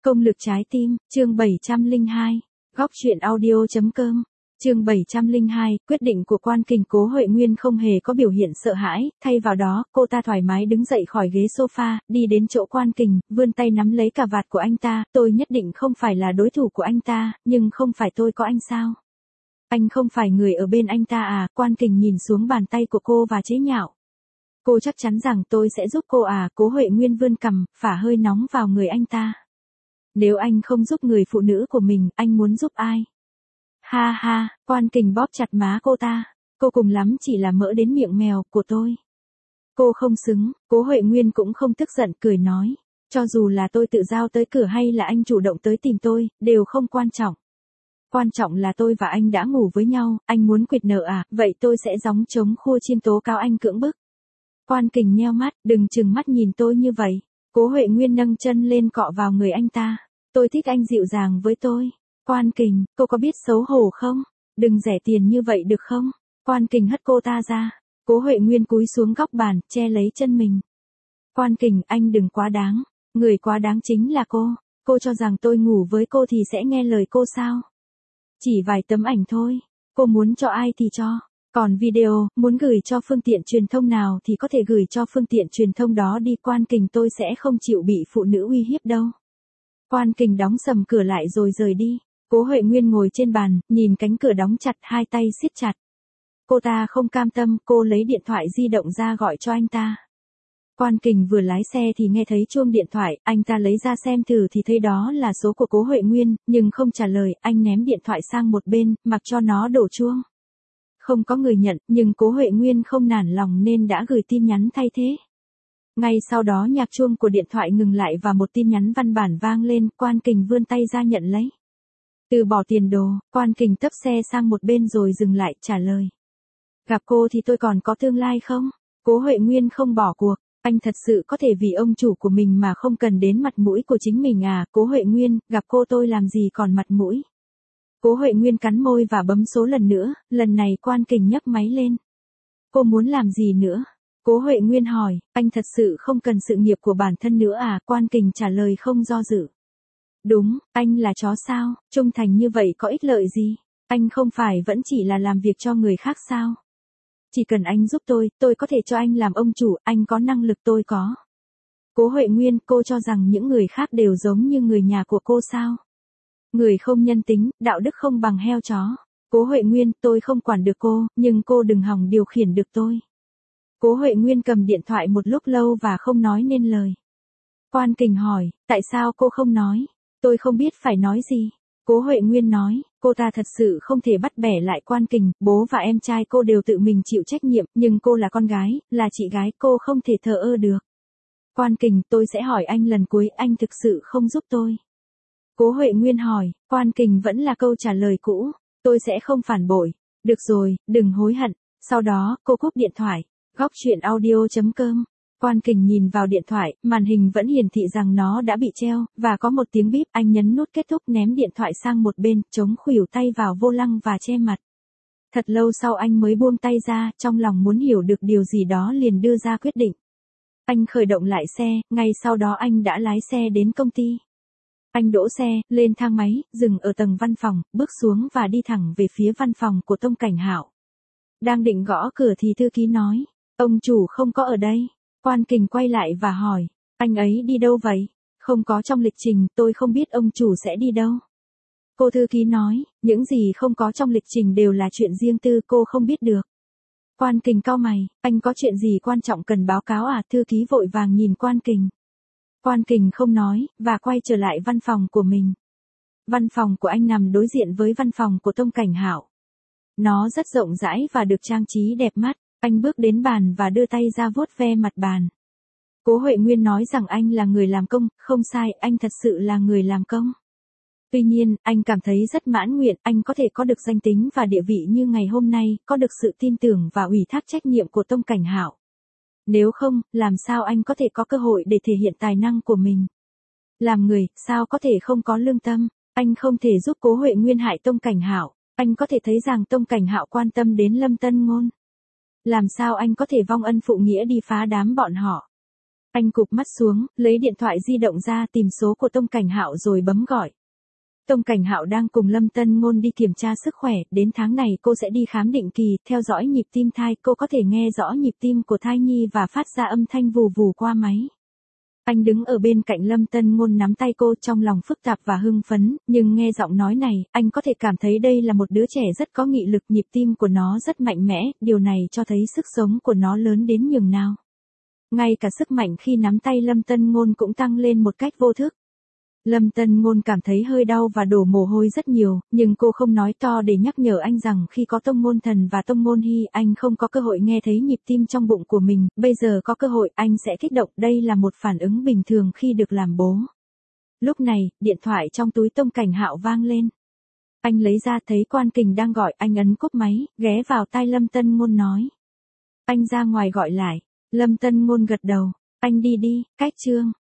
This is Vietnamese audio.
Công lực trái tim, chương 702, góc truyện audio.com, chương 702, quyết định của Quan Kình. Cố Huệ Nguyên không hề có biểu hiện sợ hãi, thay vào đó, cô ta thoải mái đứng dậy khỏi ghế sofa, đi đến chỗ Quan Kình, vươn tay nắm lấy cà vạt của anh ta. Tôi nhất định không phải là đối thủ của anh ta, nhưng không phải tôi có anh sao? Anh không phải người ở bên anh ta à? Quan Kình nhìn xuống bàn tay của cô và chế nhạo. Cô chắc chắn rằng tôi sẽ giúp cô à? Cố Huệ Nguyên vươn cằm, phả hơi nóng vào người anh ta. Nếu anh không giúp người phụ nữ của mình, anh muốn giúp ai? Ha ha, Quan Kình bóp chặt má cô ta. Cô cùng lắm chỉ là mỡ đến miệng mèo của tôi. Cô không xứng. Cố Huệ Nguyên cũng không tức giận, cười nói. Cho dù là tôi tự giao tới cửa hay là anh chủ động tới tìm tôi, đều không quan trọng. Quan trọng là tôi và anh đã ngủ với nhau, anh muốn quỵt nợ à? Vậy tôi sẽ gióng trống khua chiên tố cáo anh cưỡng bức. Quan Kình nheo mắt, đừng trừng mắt nhìn tôi như vậy. Cố Huệ Nguyên nâng chân lên cọ vào người anh ta. Tôi thích anh dịu dàng với tôi. Quan Kình, cô có biết xấu hổ không? Đừng rẻ tiền như vậy được không? Quan Kình hất cô ta ra. Cố Huệ Nguyên cúi xuống góc bàn, che lấy chân mình. Quan Kình, anh đừng quá đáng. Người quá đáng chính là cô. Cô cho rằng tôi ngủ với cô thì sẽ nghe lời cô sao? Chỉ vài tấm ảnh thôi. Cô muốn cho ai thì cho. Còn video, muốn gửi cho phương tiện truyền thông nào thì có thể gửi cho phương tiện truyền thông đó đi. Quan Kình, tôi sẽ không chịu bị phụ nữ uy hiếp đâu. Quan Kình đóng sầm cửa lại rồi rời đi. Cố Huệ Nguyên ngồi trên bàn, nhìn cánh cửa đóng chặt, hai tay siết chặt. Cô ta không cam tâm, cô lấy điện thoại di động ra gọi cho anh ta. Quan Kình vừa lái xe thì nghe thấy chuông điện thoại, anh ta lấy ra xem thử thì thấy đó là số của Cố Huệ Nguyên, nhưng không trả lời, anh ném điện thoại sang một bên, mặc cho nó đổ chuông. Không có người nhận, nhưng Cố Huệ Nguyên không nản lòng nên đã gửi tin nhắn thay thế. Ngay sau đó nhạc chuông của điện thoại ngừng lại và một tin nhắn văn bản vang lên. Quan Kình vươn tay ra nhận lấy. Từ bỏ tiền đồ, Quan Kình tấp xe sang một bên rồi dừng lại, trả lời. Gặp cô thì tôi còn có tương lai không? Cố Huệ Nguyên không bỏ cuộc. Anh thật sự có thể vì ông chủ của mình mà không cần đến mặt mũi của chính mình à? Cố Huệ Nguyên, gặp cô tôi làm gì còn mặt mũi? Cố Huệ Nguyên cắn môi và bấm số lần nữa, lần này Quan Kình nhấc máy lên. Cô muốn làm gì nữa? Cố Huệ Nguyên hỏi, anh thật sự không cần sự nghiệp của bản thân nữa à? Quan Kình trả lời không do dự. Đúng, anh là chó sao? Trung thành như vậy có ích lợi gì? Anh không phải vẫn chỉ là làm việc cho người khác sao? Chỉ cần anh giúp tôi có thể cho anh làm ông chủ, anh có năng lực tôi có. Cố Huệ Nguyên, cô cho rằng những người khác đều giống như người nhà của cô sao? Người không nhân tính, đạo đức không bằng heo chó. Cố Huệ Nguyên, tôi không quản được cô, nhưng cô đừng hòng điều khiển được tôi. Cố Huệ Nguyên cầm điện thoại một lúc lâu và không nói nên lời. Quan Kình hỏi, tại sao cô không nói? Tôi không biết phải nói gì. Cố Huệ Nguyên nói, cô ta thật sự không thể bắt bẻ lại Quan Kình, bố và em trai cô đều tự mình chịu trách nhiệm, nhưng cô là con gái, là chị gái, cô không thể thờ ơ được. Quan Kình, tôi sẽ hỏi anh lần cuối, anh thực sự không giúp tôi. Cố Huệ Nguyên hỏi, Quan Kình vẫn là câu trả lời cũ, tôi sẽ không phản bội. Được rồi, đừng hối hận. Sau đó, cô cúp điện thoại. Góc truyện audio.com. Quan Kình nhìn vào điện thoại, màn hình vẫn hiển thị rằng nó đã bị treo, và có một tiếng bíp. Anh nhấn nút kết thúc, ném điện thoại sang một bên, chống khuỷu tay vào vô lăng và che mặt. Thật lâu sau anh mới buông tay ra, trong lòng muốn hiểu được điều gì đó liền đưa ra quyết định. Anh khởi động lại xe, ngay sau đó anh đã lái xe đến công ty. Anh đỗ xe, lên thang máy, dừng ở tầng văn phòng, bước xuống và đi thẳng về phía văn phòng của Tông Cảnh Hạo. Đang định gõ cửa thì thư ký nói, ông chủ không có ở đây. Quan Kình quay lại và hỏi, anh ấy đi đâu vậy? Không có trong lịch trình, tôi không biết ông chủ sẽ đi đâu. Cô thư ký nói, những gì không có trong lịch trình đều là chuyện riêng tư, cô không biết được. Quan Kình cau mày, anh có chuyện gì quan trọng cần báo cáo à? Thư ký vội vàng nhìn Quan Kình. Quan Kình không nói, và quay trở lại văn phòng của mình. Văn phòng của anh nằm đối diện với văn phòng của Tông Cảnh Hạo. Nó rất rộng rãi và được trang trí đẹp mắt. Anh bước đến bàn và đưa tay ra vuốt ve mặt bàn. Cố Huệ Nguyên nói rằng anh là người làm công, không sai, anh thật sự là người làm công. Tuy nhiên, anh cảm thấy rất mãn nguyện, anh có thể có được danh tính và địa vị như ngày hôm nay, có được sự tin tưởng và ủy thác trách nhiệm của Tông Cảnh Hạo. Nếu không, làm sao anh có thể có cơ hội để thể hiện tài năng của mình? Làm người, sao có thể không có lương tâm? Anh không thể giúp Cố Huệ Nguyên hại Tông Cảnh Hạo. Anh có thể thấy rằng Tông Cảnh Hạo quan tâm đến Lâm Tân Ngôn. Làm sao anh có thể vong ân phụ nghĩa đi phá đám bọn họ? Anh cụp mắt xuống, lấy điện thoại di động ra tìm số của Tông Cảnh Hạo rồi bấm gọi. Tông Cảnh Hạo đang cùng Lâm Tân Ngôn đi kiểm tra sức khỏe, đến tháng này cô sẽ đi khám định kỳ, theo dõi nhịp tim thai, cô có thể nghe rõ nhịp tim của thai nhi và phát ra âm thanh vù vù qua máy. Anh đứng ở bên cạnh Lâm Tân Ngôn nắm tay cô trong lòng phức tạp và hưng phấn, nhưng nghe giọng nói này, anh có thể cảm thấy đây là một đứa trẻ rất có nghị lực, nhịp tim của nó rất mạnh mẽ, điều này cho thấy sức sống của nó lớn đến nhường nào. Ngay cả sức mạnh khi nắm tay Lâm Tân Ngôn cũng tăng lên một cách vô thức. Lâm Tân Ngôn cảm thấy hơi đau và đổ mồ hôi rất nhiều, nhưng cô không nói to để nhắc nhở anh rằng khi có Tông Ngôn Thần và Tông Ngôn Hy anh không có cơ hội nghe thấy nhịp tim trong bụng của mình, bây giờ có cơ hội anh sẽ kích động, đây là một phản ứng bình thường khi được làm bố. Lúc này, điện thoại trong túi Tông Cảnh Hạo vang lên. Anh lấy ra thấy Quan Kình đang gọi, anh ấn cúp máy, ghé vào tai Lâm Tân Ngôn nói. Anh ra ngoài gọi lại. Lâm Tân Ngôn gật đầu, anh đi đi, cách Trương.